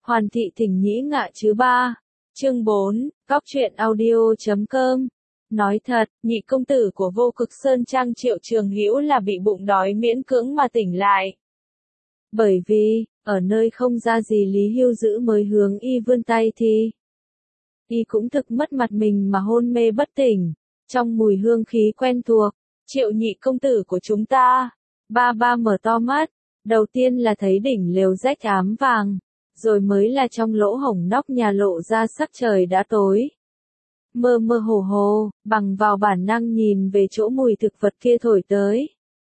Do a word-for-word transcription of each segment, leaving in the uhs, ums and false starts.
Hoàn thị thỉnh nhĩ ngạ chứ ba. Chương bốn, Cóc truyện audio chấm com. Nói thật, nhị công tử của Vô Cực Sơn Trang Triệu Trường Hữu là bị bụng đói miễn cưỡng mà tỉnh lại. Bởi vì, ở nơi không ra gì Lý Hưu Dữ mới hướng y vươn tay thì y cũng thực mất mặt mình mà hôn mê bất tỉnh, trong mùi hương khí quen thuộc. Triệu nhị công tử của chúng ta. Ba ba mở to mắt, đầu tiên là thấy đỉnh lều rách ám vàng, rồi mới là trong lỗ hổng nóc nhà lộ ra sắc trời đã tối. Mơ mơ hồ hồ, bằng vào bản năng nhìn về chỗ mùi thực vật kia thổi tới.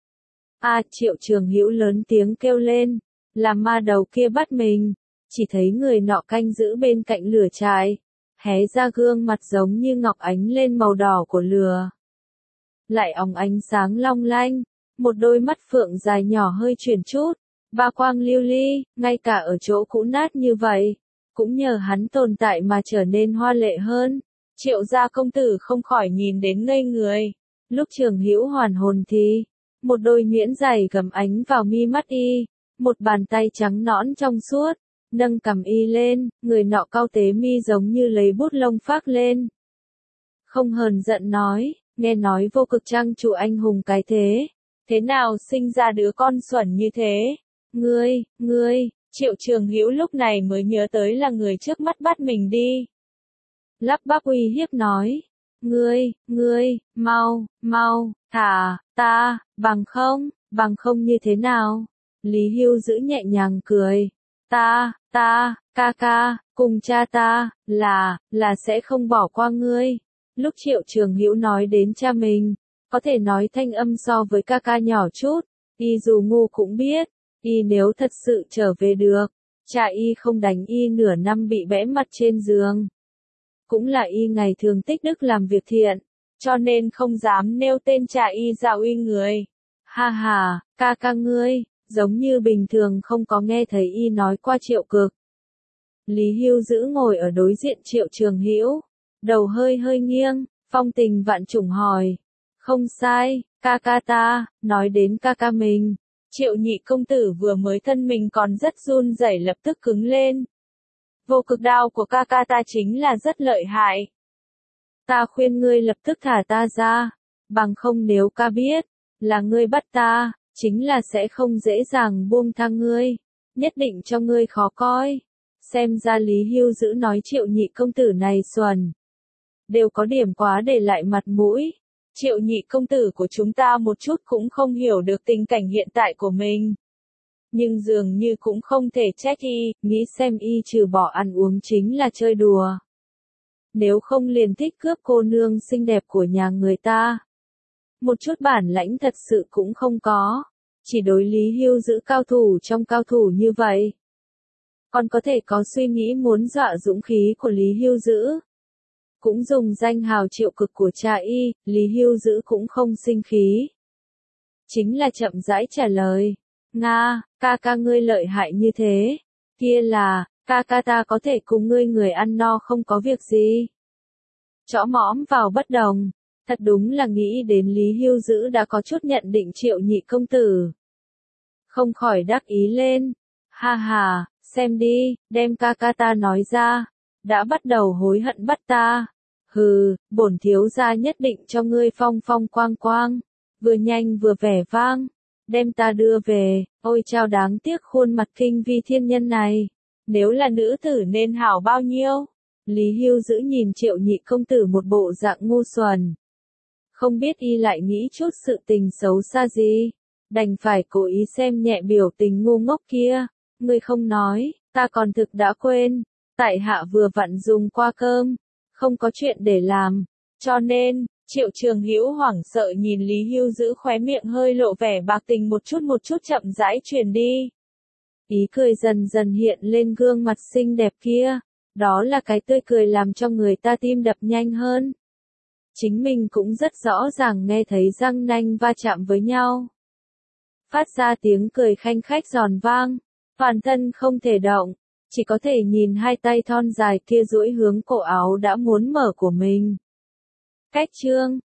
A Triệu Trường Hữu lớn tiếng kêu lên, là ma đầu kia bắt mình. Chỉ thấy người nọ canh giữ bên cạnh lửa trại, hé ra gương mặt giống như ngọc ánh lên màu đỏ của lửa. Lại óng ánh sáng long lanh, một đôi mắt phượng dài nhỏ hơi chuyển chút, ba quang lưu ly, ngay cả ở chỗ cũ nát như vậy, cũng nhờ hắn tồn tại mà trở nên hoa lệ hơn. Triệu gia công tử không khỏi nhìn đến ngây người. Lúc Trường Hữu hoàn hồn thì, một đôi nhuyễn giày gầm ánh vào mi mắt y, một bàn tay trắng nõn trong suốt, nâng cằm y lên, người nọ cau tế mi giống như lấy bút lông phác lên. Không hờn giận nói, nghe nói Vô Cực Trang chủ anh hùng cái thế, thế nào sinh ra đứa con xuẩn như thế? Ngươi, ngươi, Triệu Trường Hữu lúc này mới nhớ tới là người trước mắt bắt mình đi. Lắp bắp uy hiếp nói, ngươi, ngươi, mau, mau, thả, ta, bằng không, bằng không như thế nào? Lý Hưu Dữ nhẹ nhàng cười, ta, ta, ca ca, cùng cha ta, là, là sẽ không bỏ qua ngươi. Lúc Triệu Trường Hữu nói đến cha mình, có thể nói thanh âm so với ca ca nhỏ chút, y dù ngu cũng biết, y nếu thật sự trở về được, cha y không đánh y nửa năm bị bẽ mặt trên giường. Cũng là y ngày thường tích đức làm việc thiện, cho nên không dám nêu tên cha y ra uy người. Ha ha, ca ca ngươi, giống như bình thường không có nghe thấy y nói qua Triệu Cực. Lý Hưu Dữ ngồi ở đối diện Triệu Trường Hữu, đầu hơi hơi nghiêng, phong tình vạn trùng hỏi. Không sai, ca ca ta, nói đến ca ca mình. Triệu nhị công tử vừa mới thân mình còn rất run rẩy lập tức cứng lên. Vô cực đao của ca ca ta chính là rất lợi hại. Ta khuyên ngươi lập tức thả ta ra, bằng không nếu ca biết, là ngươi bắt ta, chính là sẽ không dễ dàng buông tha ngươi, nhất định cho ngươi khó coi. Xem ra Lý Hưu Dữ nói Triệu nhị công tử này xuẩn, đều có điểm quá để lại mặt mũi. Triệu nhị công tử của chúng ta một chút cũng không hiểu được tình cảnh hiện tại của mình. Nhưng dường như cũng không thể trách y, nghĩ xem y trừ bỏ ăn uống chính là chơi đùa. Nếu không liền thích cướp cô nương xinh đẹp của nhà người ta. Một chút bản lãnh thật sự cũng không có, chỉ đối Lý Hưu Dữ cao thủ trong cao thủ như vậy. Còn có thể có suy nghĩ muốn dọa dũng khí của Lý Hưu Dữ. Cũng dùng danh hào Triệu Cực của cha y, Lý Hưu Dữ cũng không sinh khí. Chính là chậm rãi trả lời. Nga, ca ca ngươi lợi hại như thế. Kia là, ca ca ta có thể cùng ngươi người ăn no không có việc gì. Chõ mõm vào bất đồng. Thật đúng là nghĩ đến Lý Hưu Dữ đã có chút nhận định Triệu nhị công tử. Không khỏi đắc ý lên. Ha ha, xem đi, đem ca ca ta nói ra. Đã bắt đầu hối hận bắt ta. Hừ, bổn thiếu gia nhất định cho ngươi phong phong quang quang. Vừa nhanh vừa vẻ vang. Đem ta đưa về, ôi chao đáng tiếc khuôn mặt kinh vi thiên nhân này. Nếu là nữ tử nên hảo bao nhiêu. Lý Hưu Dữ nhìn Triệu nhị công tử một bộ dạng ngu xuẩn. Không biết y lại nghĩ chút sự tình xấu xa gì. Đành phải cố ý xem nhẹ biểu tình ngu ngốc kia. Ngươi không nói, ta còn thực đã quên. Tại hạ vừa vặn dùng qua cơm. Không có chuyện để làm. Cho nên, Triệu Trường Hữu hoảng sợ nhìn Lý Hưu Dữ khóe miệng hơi lộ vẻ bạc tình một chút một chút chậm rãi truyền đi. Ý cười dần dần hiện lên gương mặt xinh đẹp kia. Đó là cái tươi cười làm cho người ta tim đập nhanh hơn. Chính mình cũng rất rõ ràng nghe thấy răng nanh va chạm với nhau. Phát ra tiếng cười khanh khách giòn vang. Toàn thân không thể động. Chỉ có thể nhìn hai tay thon dài kia duỗi hướng cổ áo đã muốn mở của mình. Cách chương,